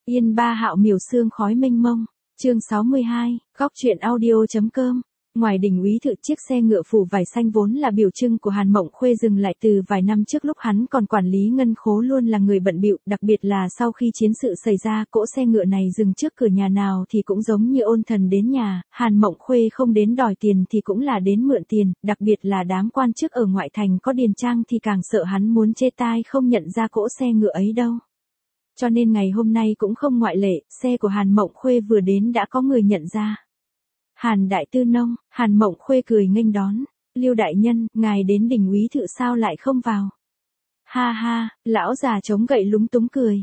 Yên ba hạo miểu sương khói mênh mông. Chương 62, góc truyện audio.com. Ngoài đỉnh úy thự, chiếc xe ngựa phủ vải xanh vốn là biểu trưng của Hàn Mộng Khuê dừng lại từ vài năm trước lúc hắn còn quản lý ngân khố luôn là người bận bịu, đặc biệt là sau khi chiến sự xảy ra, cỗ xe ngựa này dừng trước cửa nhà nào thì cũng giống như ôn thần đến nhà, Hàn Mộng Khuê không đến đòi tiền thì cũng là đến mượn tiền, đặc biệt là đám quan chức ở ngoại thành có điền trang thì càng sợ hắn muốn chê tai không nhận ra cỗ xe ngựa ấy đâu. Cho nên ngày hôm nay cũng không ngoại lệ, xe của Hàn Mộng Khuê vừa đến đã có người nhận ra. Hàn đại tư nông, Hàn Mộng Khuê cười nghênh đón, Lưu đại nhân, ngài đến đỉnh úy thự sao lại không vào? Ha ha, lão già chống gậy lúng túng cười,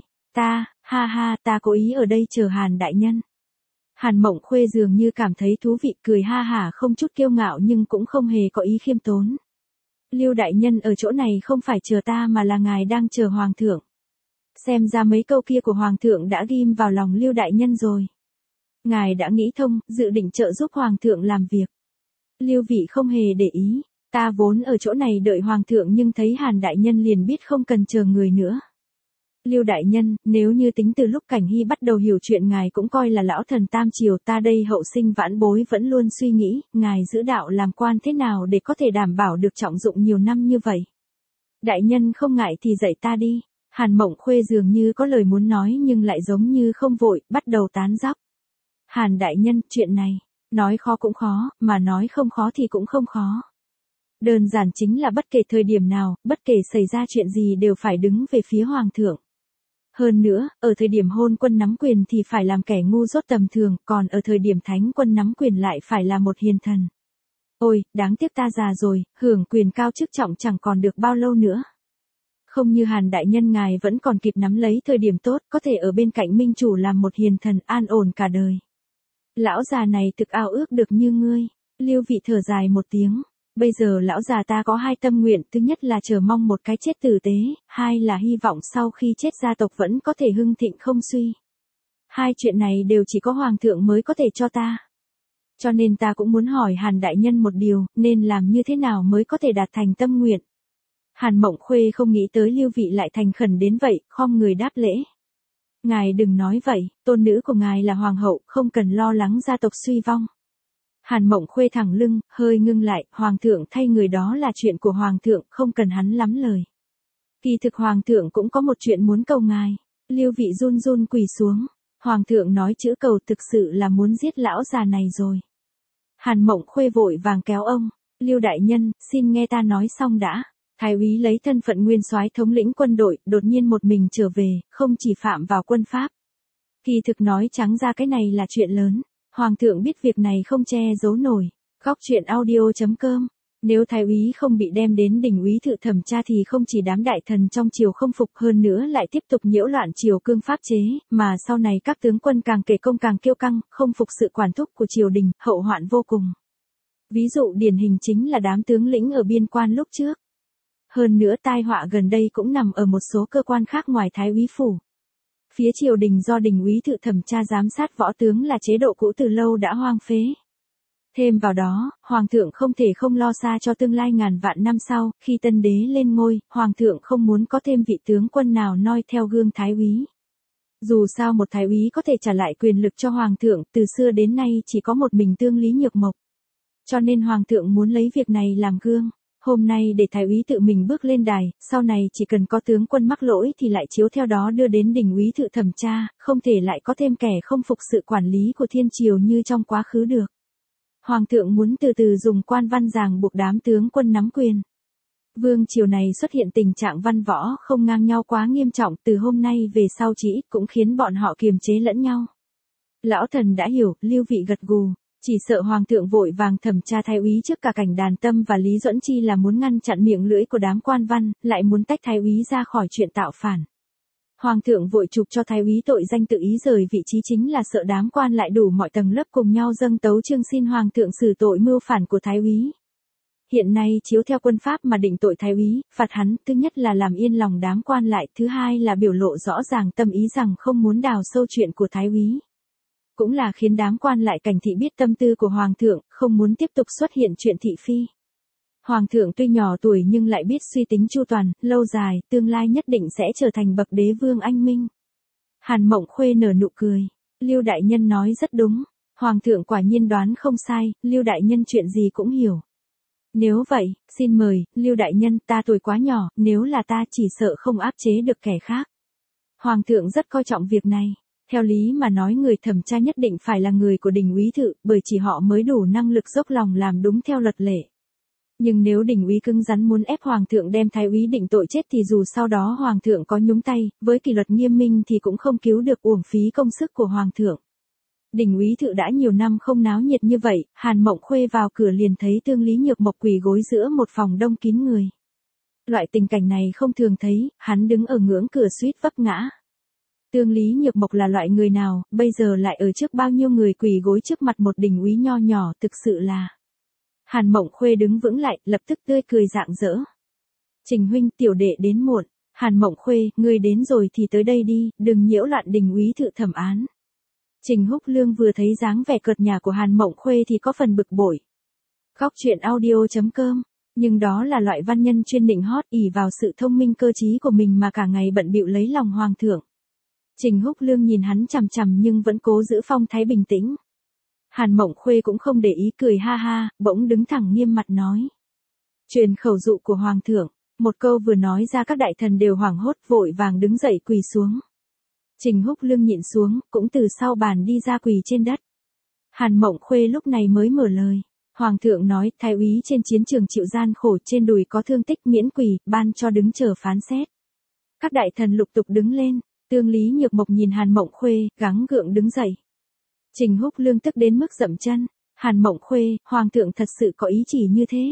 ta cố ý ở đây chờ Hàn đại nhân. Hàn Mộng Khuê dường như cảm thấy thú vị, cười ha hả không chút kiêu ngạo nhưng cũng không hề có ý khiêm tốn. Lưu đại nhân ở chỗ này không phải chờ ta mà là ngài đang chờ hoàng thượng. Xem ra mấy câu kia của hoàng thượng đã ghim vào lòng Lưu đại nhân rồi. Ngài đã nghĩ thông, dự định trợ giúp hoàng thượng làm việc. Lưu vị không hề để ý, ta vốn ở chỗ này đợi hoàng thượng nhưng thấy Hàn đại nhân liền biết không cần chờ người nữa. Lưu đại nhân, nếu như tính từ lúc Cảnh Hy bắt đầu hiểu chuyện ngài cũng coi là lão thần tam triều, ta đây hậu sinh vãn bối vẫn luôn suy nghĩ, ngài giữ đạo làm quan thế nào để có thể đảm bảo được trọng dụng nhiều năm như vậy. Đại nhân không ngại thì dạy ta đi. Hàn Mộng Khuê dường như có lời muốn nói nhưng lại giống như không vội, bắt đầu tán dóc. Hàn đại nhân, chuyện này, nói khó cũng khó, mà nói không khó thì cũng không khó. Đơn giản chính là bất kể thời điểm nào, bất kể xảy ra chuyện gì đều phải đứng về phía hoàng thượng. Hơn nữa, ở thời điểm hôn quân nắm quyền thì phải làm kẻ ngu dốt tầm thường, còn ở thời điểm thánh quân nắm quyền lại phải là một hiền thần. Ôi, đáng tiếc ta già rồi, hưởng quyền cao chức trọng chẳng còn được bao lâu nữa. Không như Hàn đại nhân ngài vẫn còn kịp nắm lấy thời điểm tốt, có thể ở bên cạnh minh chủ làm một hiền thần an ổn cả đời. Lão già này thực ao ước được như ngươi. Lưu vị thở dài một tiếng. Bây giờ lão già ta có hai tâm nguyện, thứ nhất là chờ mong một cái chết tử tế, hai là hy vọng sau khi chết gia tộc vẫn có thể hưng thịnh không suy. Hai chuyện này đều chỉ có hoàng thượng mới có thể cho ta. Cho nên ta cũng muốn hỏi Hàn đại nhân một điều, nên làm như thế nào mới có thể đạt thành tâm nguyện. Hàn Mộng Khuê không nghĩ tới Lưu vị lại thành khẩn đến vậy, khom người đáp lễ. Ngài đừng nói vậy, tôn nữ của ngài là hoàng hậu, không cần lo lắng gia tộc suy vong. Hàn Mộng Khuê thẳng lưng, hơi ngưng lại, hoàng thượng thay người đó là chuyện của hoàng thượng, không cần hắn lắm lời. Kỳ thực hoàng thượng cũng có một chuyện muốn cầu ngài. Lưu vị run run quỳ xuống. Hoàng thượng nói chữ cầu thực sự là muốn giết lão già này rồi. Hàn Mộng Khuê vội vàng kéo ông. Lưu đại nhân, xin nghe ta nói xong đã. Thái úy lấy thân phận nguyên soái thống lĩnh quân đội, đột nhiên một mình trở về, không chỉ phạm vào quân pháp. Kỳ thực nói trắng ra cái này là chuyện lớn. Hoàng thượng biết việc này không che giấu nổi. Góc truyện audio.com. Nếu thái úy không bị đem đến đỉnh úy thự thẩm tra thì không chỉ đám đại thần trong triều không phục, hơn nữa lại tiếp tục nhiễu loạn triều cương pháp chế, mà sau này các tướng quân càng kể công càng kiêu căng, không phục sự quản thúc của triều đình, hậu hoạn vô cùng. Ví dụ điển hình chính là đám tướng lĩnh ở biên quan lúc trước. Hơn nữa tai họa gần đây cũng nằm ở một số cơ quan khác ngoài thái úy phủ. Phía triều đình do đỉnh úy thự thẩm tra giám sát võ tướng là chế độ cũ từ lâu đã hoang phế. Thêm vào đó, hoàng thượng không thể không lo xa cho tương lai ngàn vạn năm sau, khi tân đế lên ngôi, hoàng thượng không muốn có thêm vị tướng quân nào noi theo gương thái úy. Dù sao một thái úy có thể trả lại quyền lực cho hoàng thượng, từ xưa đến nay chỉ có một mình Tương Lý Nhược Mộc. Cho nên hoàng thượng muốn lấy việc này làm gương. Hôm nay để thái úy tự mình bước lên đài, sau này chỉ cần có tướng quân mắc lỗi thì lại chiếu theo đó đưa đến đỉnh úy thự thẩm tra, không thể lại có thêm kẻ không phục sự quản lý của thiên triều như trong quá khứ được. Hoàng thượng muốn từ từ dùng quan văn ràng buộc đám tướng quân nắm quyền. Vương triều này xuất hiện tình trạng văn võ không ngang nhau quá nghiêm trọng, từ hôm nay về sau chỉ ít cũng khiến bọn họ kiềm chế lẫn nhau. Lão thần đã hiểu, Lưu vị gật gù. Chỉ sợ hoàng thượng vội vàng thẩm tra thái úy trước cả cảnh Đàn Tâm và Lý Duẫn Chi là muốn ngăn chặn miệng lưỡi của đám quan văn, lại muốn tách thái úy ra khỏi chuyện tạo phản. Hoàng thượng vội chụp cho thái úy tội danh tự ý rời vị trí chính là sợ đám quan lại đủ mọi tầng lớp cùng nhau dâng tấu chương xin hoàng thượng xử tội mưu phản của thái úy. Hiện nay chiếu theo quân pháp mà định tội thái úy, phạt hắn, thứ nhất là làm yên lòng đám quan lại, thứ hai là biểu lộ rõ ràng tâm ý rằng không muốn đào sâu chuyện của thái úy. Cũng là khiến đám quan lại cảnh thị biết tâm tư của hoàng thượng, không muốn tiếp tục xuất hiện chuyện thị phi. Hoàng thượng tuy nhỏ tuổi nhưng lại biết suy tính chu toàn, lâu dài, tương lai nhất định sẽ trở thành bậc đế vương anh minh. Hàn Mộng Khuê nở nụ cười. Lưu đại nhân nói rất đúng. Hoàng thượng quả nhiên đoán không sai, Lưu đại nhân chuyện gì cũng hiểu. Nếu vậy, xin mời, Lưu đại nhân, ta tuổi quá nhỏ, nếu là ta chỉ sợ không áp chế được kẻ khác. Hoàng thượng rất coi trọng việc này. Theo lý mà nói người thẩm tra nhất định phải là người của Đình Úy Thự, bởi chỉ họ mới đủ năng lực dốc lòng làm đúng theo luật lệ. Nhưng nếu Đình Úy cứng rắn muốn ép Hoàng thượng đem Thái úy định tội chết thì dù sau đó Hoàng thượng có nhúng tay, với kỷ luật nghiêm minh thì cũng không cứu được, uổng phí công sức của Hoàng thượng. Đình Úy Thự đã nhiều năm không náo nhiệt như vậy, Hàn Mộng Khuê vào cửa liền thấy Tương Lý Nhược Mộc quỳ gối giữa một phòng đông kín người. Loại tình cảnh này không thường thấy, hắn đứng ở ngưỡng cửa suýt vấp ngã. Tương Lý Nhược Mộc là loại người nào, bây giờ lại ở trước bao nhiêu người quỳ gối trước mặt một đình úy nho nhỏ, thực sự là. Hàn Mộng Khuê đứng vững lại, lập tức tươi cười rạng rỡ. Trình huynh, tiểu đệ đến muộn. Hàn Mộng Khuê, ngươi đến rồi thì tới đây đi, đừng nhiễu loạn Đình Úy Thự thẩm án. Trình Húc Lương vừa thấy dáng vẻ cợt nhả của Hàn Mộng Khuê thì có phần bực bội. Góc truyện audio.com, nhưng đó là loại văn nhân chuyên nịnh hót, ỷ vào sự thông minh cơ trí của mình mà cả ngày bận bịu lấy lòng Hoàng thượng. Trình Húc Lương nhìn hắn chằm chằm nhưng vẫn cố giữ phong thái bình tĩnh. Hàn Mộng Khuê cũng không để ý, cười ha ha, bỗng đứng thẳng nghiêm mặt nói. Truyền khẩu dụ của Hoàng thượng. Một câu vừa nói ra các đại thần đều hoảng hốt, vội vàng đứng dậy quỳ xuống. Trình Húc Lương nhịn xuống, cũng từ sau bàn đi ra quỳ trên đất. Hàn Mộng Khuê lúc này mới mở lời. Hoàng thượng nói, Thái úy trên chiến trường chịu gian khổ, trên đùi có thương tích, miễn quỳ, ban cho đứng chờ phán xét. Các đại thần lục tục đứng lên. Tương Lý Nhược Mộc nhìn Hàn Mộng Khuê, gắng gượng đứng dậy. Trình Húc Lương tức đến mức dậm chân. Hàn Mộng Khuê, Hoàng thượng thật sự có ý chỉ như thế.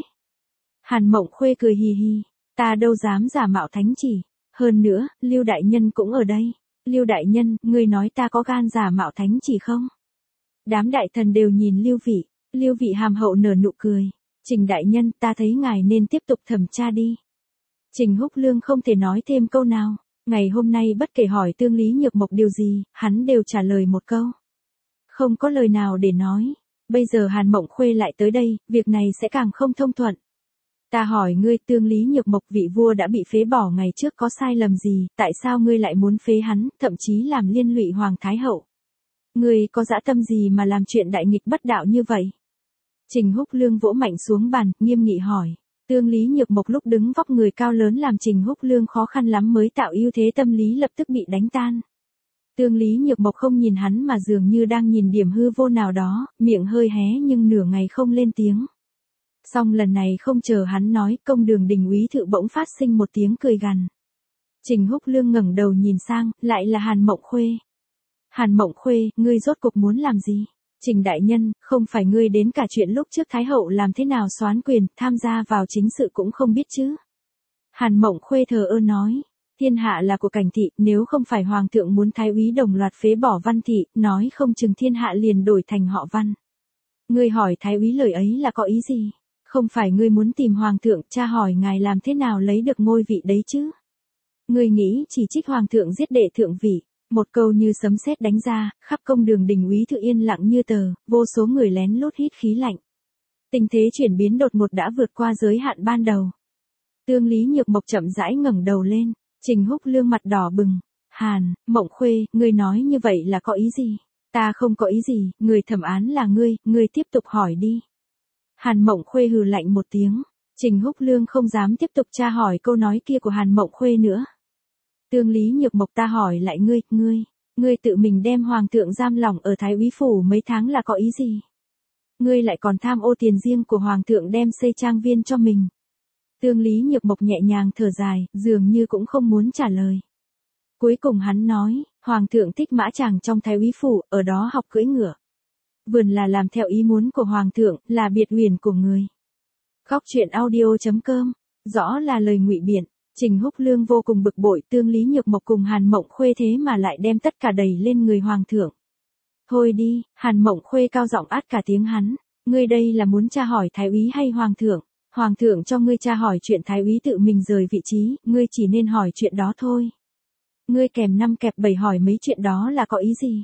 Hàn Mộng Khuê cười hì hì. Ta đâu dám giả mạo thánh chỉ. Hơn nữa, Lưu đại nhân cũng ở đây. Lưu đại nhân, ngươi nói ta có gan giả mạo thánh chỉ không? Đám đại thần đều nhìn Lưu Vị. Lưu Vị hàm hậu nở nụ cười. Trình đại nhân, ta thấy ngài nên tiếp tục thẩm tra đi. Trình Húc Lương không thể nói thêm câu nào. Ngày hôm nay bất kể hỏi Tương Lý Nhược Mộc điều gì, hắn đều trả lời một câu. Không có lời nào để nói. Bây giờ Hàn Mộng Khuê lại tới đây, việc này sẽ càng không thông thuận. Ta hỏi ngươi, Tương Lý Nhược Mộc, vị vua đã bị phế bỏ ngày trước có sai lầm gì, tại sao ngươi lại muốn phế hắn, thậm chí làm liên lụy Hoàng Thái Hậu? Ngươi có dã tâm gì mà làm chuyện đại nghịch bất đạo như vậy? Trình Húc Lương vỗ mạnh xuống bàn, nghiêm nghị hỏi. Tương Lý Nhược Mộc lúc đứng vóc người cao lớn làm Trình Húc Lương khó khăn lắm mới tạo ưu thế tâm lý, lập tức bị đánh tan. Tương Lý Nhược Mộc không nhìn hắn mà dường như đang nhìn điểm hư vô nào đó, miệng hơi hé nhưng nửa ngày không lên tiếng. Xong lần này không chờ hắn nói, công đường Đình Úy Thự bỗng phát sinh một tiếng cười gằn. Trình Húc Lương ngẩng đầu nhìn sang, lại là Hàn Mộng Khuê. Hàn Mộng Khuê, ngươi rốt cuộc muốn làm gì? Trình đại nhân, không phải ngươi đến cả chuyện lúc trước Thái Hậu làm thế nào soán quyền, tham gia vào chính sự cũng không biết chứ? Hàn Mộng Khuê thờ ơ nói. Thiên hạ là của Cảnh thị, nếu không phải Hoàng thượng muốn Thái úy đồng loạt phế bỏ Văn thị, nói không chừng thiên hạ liền đổi thành họ Văn. Ngươi hỏi Thái úy lời ấy là có ý gì? Không phải ngươi muốn tìm Hoàng thượng, tra hỏi ngài làm thế nào lấy được ngôi vị đấy chứ? Ngươi nghĩ chỉ trích Hoàng thượng giết đệ thượng vị. Một câu như sấm sét đánh ra, khắp công đường Đình Úy Thự yên lặng như tờ, vô số người lén lút hít khí lạnh. Tình thế chuyển biến đột ngột đã vượt qua giới hạn ban đầu. Tương Lý Nhược Mộc chậm rãi ngẩng đầu lên, Trình Húc Lương mặt đỏ bừng. Hàn Mộng Khuê, ngươi nói như vậy là có ý gì? Ta không có ý gì, người thẩm án là ngươi tiếp tục hỏi đi. Hàn Mộng Khuê hừ lạnh một tiếng. Trình Húc Lương không dám tiếp tục tra hỏi câu nói kia của Hàn Mộng Khuê nữa. Tương Lý Nhược Mộc, ta hỏi lại ngươi tự mình đem Hoàng thượng giam lỏng ở Thái úy phủ mấy tháng là có ý gì? Ngươi lại còn tham ô tiền riêng của Hoàng thượng đem xây trang viên cho mình. Tương Lý Nhược Mộc nhẹ nhàng thở dài, dường như cũng không muốn trả lời. Cuối cùng hắn nói, Hoàng thượng thích mã chàng trong Thái úy phủ, ở đó học cưỡi ngựa. Vườn là làm theo ý muốn của Hoàng thượng, là biệt huyền của người. Góc truyện audio.com, rõ là lời ngụy biện. Trình Húc Lương vô cùng bực bội, Tương Lý Nhược Mộc cùng Hàn Mộng Khuê thế mà lại đem tất cả đẩy lên người Hoàng thượng. Thôi đi, Hàn Mộng Khuê cao giọng át cả tiếng hắn. Ngươi đây là muốn tra hỏi Thái úy hay Hoàng thượng? Hoàng thượng cho ngươi tra hỏi chuyện Thái úy tự mình rời vị trí, ngươi chỉ nên hỏi chuyện đó thôi. Ngươi kèm 5 kẹp 7 hỏi mấy chuyện đó là có ý gì?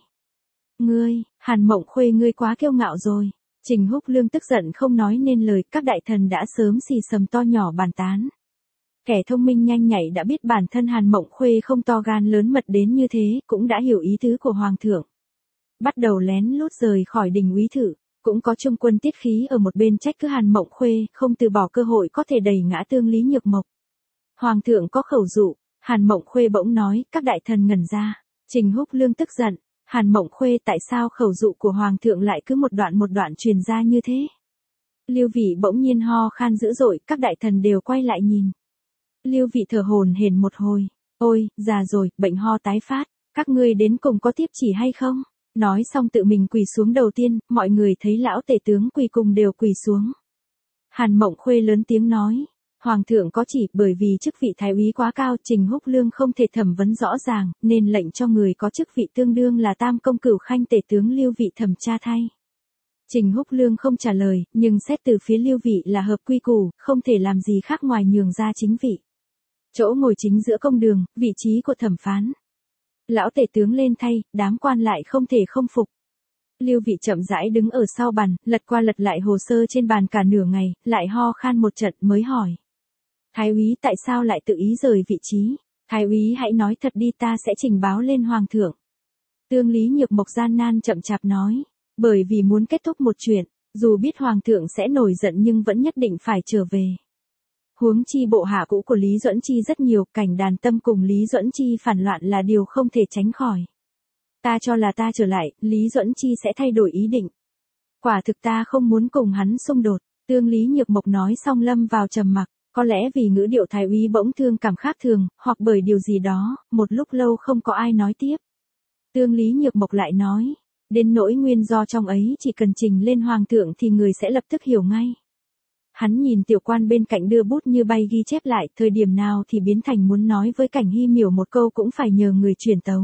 Hàn Mộng Khuê, ngươi quá kiêu ngạo rồi. Trình Húc Lương tức giận không nói nên lời, các đại thần đã sớm xì xầm to nhỏ bàn tán. Kẻ thông minh nhanh nhạy đã biết bản thân Hàn Mộng Khuê không to gan lớn mật đến như thế, cũng đã hiểu ý tứ của Hoàng thượng. Bắt đầu lén lút rời khỏi đình úy thự, cũng có trung quân tiết khí ở một bên trách cứ Hàn Mộng Khuê, không từ bỏ cơ hội có thể đẩy ngã Tương Lý Nhược Mộc. Hoàng thượng có khẩu dụ, Hàn Mộng Khuê bỗng nói, các đại thần ngẩn ra. Trình Húc Lương tức giận, Hàn Mộng Khuê tại sao khẩu dụ của Hoàng thượng lại cứ một đoạn truyền ra như thế? Lưu Vị bỗng nhiên ho khan dữ dội, các đại thần đều quay lại nhìn. Lưu Vị thở hổn hển một hồi, ôi, già rồi, bệnh ho tái phát, các ngươi đến cùng có tiếp chỉ hay không? Nói xong tự mình quỳ xuống đầu tiên, mọi người thấy lão tể tướng quỳ cùng đều quỳ xuống. Hàn Mộng Khuê lớn tiếng nói, Hoàng thượng có chỉ, bởi vì chức vị thái úy quá cao, Trình Húc Lương không thể thẩm vấn rõ ràng, nên lệnh cho người có chức vị tương đương là Tam Công Cửu Khanh tể tướng Lưu Vị thẩm tra thay. Trình Húc Lương không trả lời, nhưng xét từ phía Lưu Vị là hợp quy củ, không thể làm gì khác ngoài nhường ra chính vị. Chỗ ngồi chính giữa công đường, vị trí của thẩm phán. Lão tể tướng lên thay, đám quan lại không thể không phục. Lưu Vị chậm rãi đứng ở sau bàn, lật qua lật lại hồ sơ trên bàn cả nửa ngày, lại ho khan một trận mới hỏi. Thái úy tại sao lại tự ý rời vị trí? Thái úy hãy nói thật đi, ta sẽ trình báo lên Hoàng thượng. Tương Lý Nhược Mộc gian nan chậm chạp nói. Bởi vì muốn kết thúc một chuyện, dù biết Hoàng thượng sẽ nổi giận nhưng vẫn nhất định phải trở về. Huống chi bộ hạ cũ của Lý Duẫn Chi rất nhiều, Cảnh Đàn Tâm cùng Lý Duẫn Chi phản loạn là điều không thể tránh khỏi. Ta cho là ta trở lại, Lý Duẫn Chi sẽ thay đổi ý định. Quả thực ta không muốn cùng hắn xung đột. Tương Lý Nhược Mộc nói xong lâm vào trầm mặc, có lẽ vì ngữ điệu thái úy bỗng thương cảm khác thường, hoặc bởi điều gì đó, một lúc lâu không có ai nói tiếp. Tương Lý Nhược Mộc lại nói, đến nỗi nguyên do trong ấy chỉ cần trình lên Hoàng thượng thì người sẽ lập tức hiểu ngay. Hắn nhìn tiểu quan bên cạnh đưa bút như bay ghi chép lại, thời điểm nào thì biến thành muốn nói với Cảnh Hy Miểu một câu cũng phải nhờ người truyền tấu.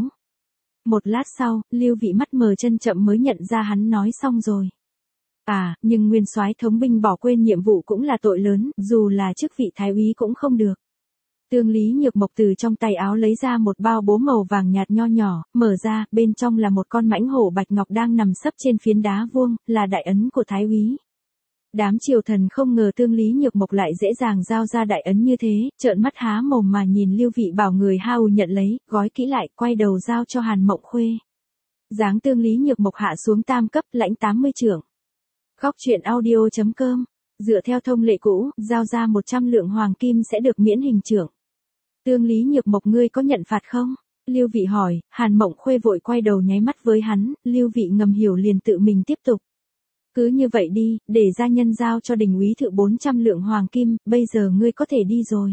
Một lát sau, Lưu Vị mắt mờ chân chậm mới nhận ra hắn nói xong rồi. À, nhưng nguyên soái thống binh bỏ quên nhiệm vụ cũng là tội lớn, dù là chức vị thái úy cũng không được. Tương Lý Nhược Mộc từ trong tay áo lấy ra một bao bố màu vàng nhạt nho nhỏ, mở ra, bên trong là một con mãnh hổ bạch ngọc đang nằm sấp trên phiến đá vuông, là đại ấn của thái úy. Đám triều thần không ngờ Tương Lý Nhược Mộc lại dễ dàng giao ra đại ấn như thế, trợn mắt há mồm mà nhìn Lưu Vị bảo người hao nhận lấy, gói kỹ lại, quay đầu giao cho Hàn Mộng Khuê. Giáng Tương Lý Nhược Mộc hạ xuống tam cấp, lãnh 80 trượng. Góc truyện audio.com. Dựa theo thông lệ cũ, giao ra 100 lượng hoàng kim sẽ được miễn hình trưởng. Tương Lý Nhược Mộc ngươi có nhận phạt không? Lưu Vị hỏi, Hàn Mộng Khuê vội quay đầu nháy mắt với hắn, Lưu Vị ngầm hiểu liền tự mình tiếp tục. Cứ như vậy đi, để gia nhân giao cho đình úy thự 400 lượng hoàng kim, bây giờ ngươi có thể đi rồi.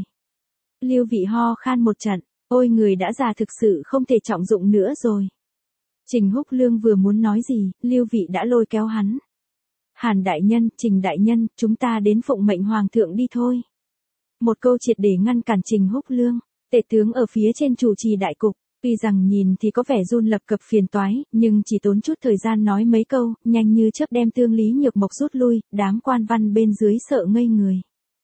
Lưu Vị ho khan một trận, ôi người đã già thực sự không thể trọng dụng nữa rồi. Trình Húc Lương vừa muốn nói gì, Lưu Vị đã lôi kéo hắn. Hàn đại nhân, Trình đại nhân, chúng ta đến phụng mệnh Hoàng thượng đi thôi. Một câu triệt để ngăn cản Trình Húc Lương, tể tướng ở phía trên chủ trì đại cục, tuy rằng nhìn thì có vẻ run lập cập phiền toái, nhưng chỉ tốn chút thời gian nói mấy câu, nhanh như chớp đem Tương Lý Nhược Mộc rút lui, đám quan văn bên dưới sợ ngây người.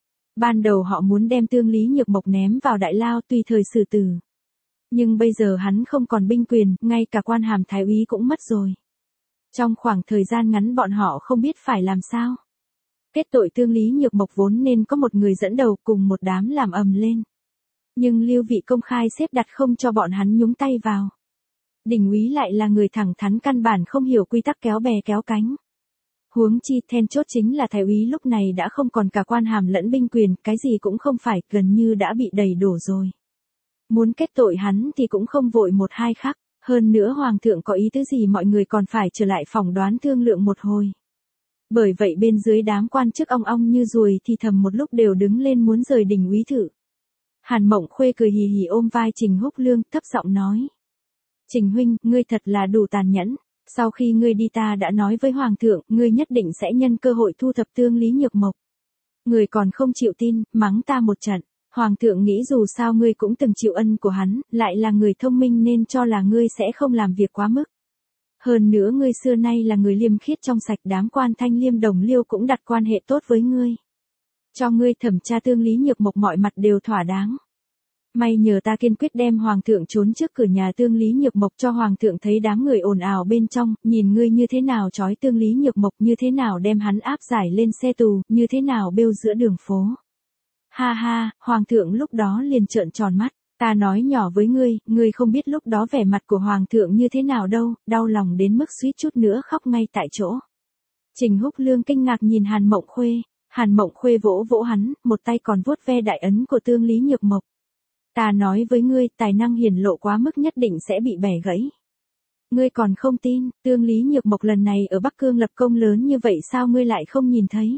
Ban đầu họ muốn đem Tương Lý Nhược Mộc ném vào đại lao tùy thời xử tử. Nhưng bây giờ hắn không còn binh quyền, ngay cả quan hàm thái úy cũng mất rồi. Trong khoảng thời gian ngắn bọn họ không biết phải làm sao. Kết tội Tương Lý Nhược Mộc vốn nên có một người dẫn đầu cùng một đám làm ầm lên. Nhưng Lưu Vị công khai xếp đặt không cho bọn hắn nhúng tay vào. Đình úy lại là người thẳng thắn căn bản không hiểu quy tắc kéo bè kéo cánh. Huống chi then chốt chính là thái úy lúc này đã không còn cả quan hàm lẫn binh quyền, cái gì cũng không phải, gần như đã bị đầy đổ rồi. Muốn kết tội hắn thì cũng không vội một hai khắc. Hơn nữa Hoàng thượng có ý tứ gì mọi người còn phải trở lại phỏng đoán thương lượng một hồi. Bởi vậy bên dưới đám quan chức ong ong như ruồi thì thầm một lúc đều đứng lên muốn rời đình úy thự. Hàn Mộng Khuê cười hì hì ôm vai Trình Húc Lương, thấp giọng nói. Trình huynh, ngươi thật là đủ tàn nhẫn. Sau khi ngươi đi ta đã nói với Hoàng thượng, ngươi nhất định sẽ nhân cơ hội thu thập Tương Lý Nhược Mộc. Ngươi còn không chịu tin, mắng ta một trận. Hoàng thượng nghĩ dù sao ngươi cũng từng chịu ân của hắn, lại là người thông minh nên cho là ngươi sẽ không làm việc quá mức. Hơn nữa ngươi xưa nay là người liêm khiết trong sạch, đám quan Thanh Liêm Đồng Liêu cũng đặt quan hệ tốt với ngươi. Cho ngươi thẩm tra Tương Lý Nhược Mộc mọi mặt đều thỏa đáng. May nhờ ta kiên quyết đem Hoàng thượng trốn trước cửa nhà Tương Lý Nhược Mộc cho Hoàng thượng thấy đám người ồn ào bên trong, nhìn ngươi như thế nào trói Tương Lý Nhược Mộc, như thế nào đem hắn áp giải lên xe tù, như thế nào bêu giữa đường phố. Ha ha, hoàng thượng lúc đó liền trợn tròn mắt. Ta nói nhỏ với ngươi không biết lúc đó vẻ mặt của hoàng thượng như thế nào đâu, đau lòng đến mức suýt chút nữa khóc ngay tại chỗ. Trình Húc Lương kinh ngạc nhìn Hàn Mộng Khuê, Hàn Mộng Khuê vỗ vỗ hắn, một tay còn vuốt ve đại ấn của Tương Lý Nhược Mộc. Ta nói với ngươi, tài năng hiển lộ quá mức nhất định sẽ bị bẻ gãy. Ngươi còn không tin, Tương Lý Nhược Mộc lần này ở Bắc Cương lập công lớn như vậy sao ngươi lại không nhìn thấy?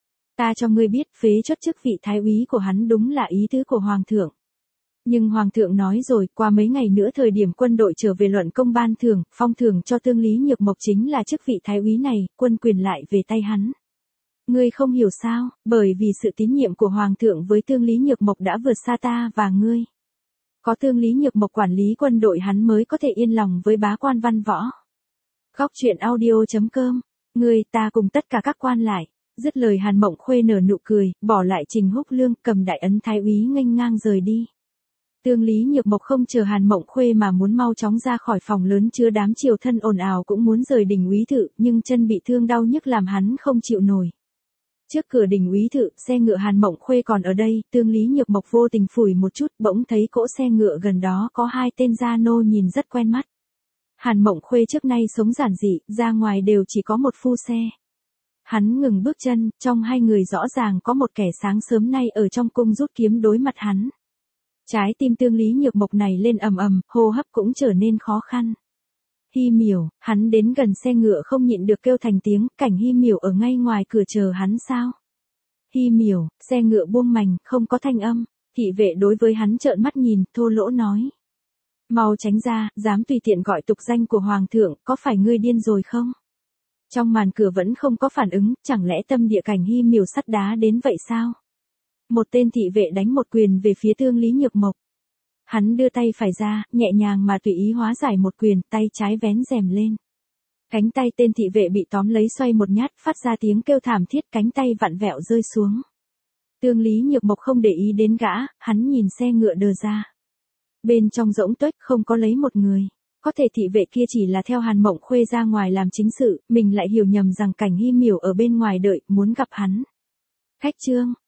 Ta cho ngươi biết phế chốt chức vị thái úy của hắn đúng là ý tứ của hoàng thượng. Nhưng hoàng thượng nói rồi, qua mấy ngày nữa thời điểm quân đội trở về luận công ban thưởng, phong thưởng cho Tương Lý Nhược Mộc chính là chức vị thái úy này, quân quyền lại về tay hắn. Ngươi không hiểu sao, bởi vì sự tín nhiệm của hoàng thượng với Tương Lý Nhược Mộc đã vượt xa ta và ngươi. Có Tương Lý Nhược Mộc quản lý quân đội hắn mới có thể yên lòng với bá quan văn võ. Góc truyện audio.com, ngươi ta cùng tất cả các quan lại. Dứt lời Hàn Mộng Khuê nở nụ cười, bỏ lại Trình Húc Lương, cầm đại ấn thái úy nghênh ngang rời đi. Tương Lý Nhược Mộc không chờ Hàn Mộng Khuê mà muốn mau chóng ra khỏi phòng lớn chứa đám triều thân ồn ào cũng muốn rời đình úy thự, nhưng chân bị thương đau nhức làm hắn không chịu nổi. Trước cửa đình úy thự, xe ngựa Hàn Mộng Khuê còn ở đây, Tương Lý Nhược Mộc vô tình phủi một chút, bỗng thấy cỗ xe ngựa gần đó có hai tên gia nô nhìn rất quen mắt. Hàn Mộng Khuê trước nay sống giản dị, ra ngoài đều chỉ có một phu xe. Hắn ngừng bước chân, trong hai người rõ ràng có một kẻ sáng sớm nay ở trong cung rút kiếm đối mặt hắn. Trái tim Tương Lý Nhược Mộc này lên ầm ầm, hô hấp cũng trở nên khó khăn. Hi Miểu, hắn đến gần xe ngựa không nhịn được kêu thành tiếng, Cảnh Hi Miểu ở ngay ngoài cửa chờ hắn sao? Hi Miểu, xe ngựa buông mành, không có thanh âm, thị vệ đối với hắn trợn mắt nhìn, thô lỗ nói. Mau tránh ra, dám tùy tiện gọi tục danh của hoàng thượng, có phải ngươi điên rồi không? Trong màn cửa vẫn không có phản ứng, chẳng lẽ tâm địa Cảnh Hi Miểu sắt đá đến vậy sao? Một tên thị vệ đánh một quyền về phía Tương Lý Nhược Mộc. Hắn đưa tay phải ra, nhẹ nhàng mà tùy ý hóa giải một quyền, tay trái vén rèm lên. Cánh tay tên thị vệ bị tóm lấy xoay một nhát, phát ra tiếng kêu thảm thiết, cánh tay vặn vẹo rơi xuống. Tương Lý Nhược Mộc không để ý đến gã, hắn nhìn xe ngựa đờ ra. Bên trong rỗng tuếch không có lấy một người. Có thể thị vệ kia chỉ là theo Hàn Mộng Khuê ra ngoài làm chính sự, mình lại hiểu nhầm rằng Cảnh Hi Miểu ở bên ngoài đợi, muốn gặp hắn. Khách trương,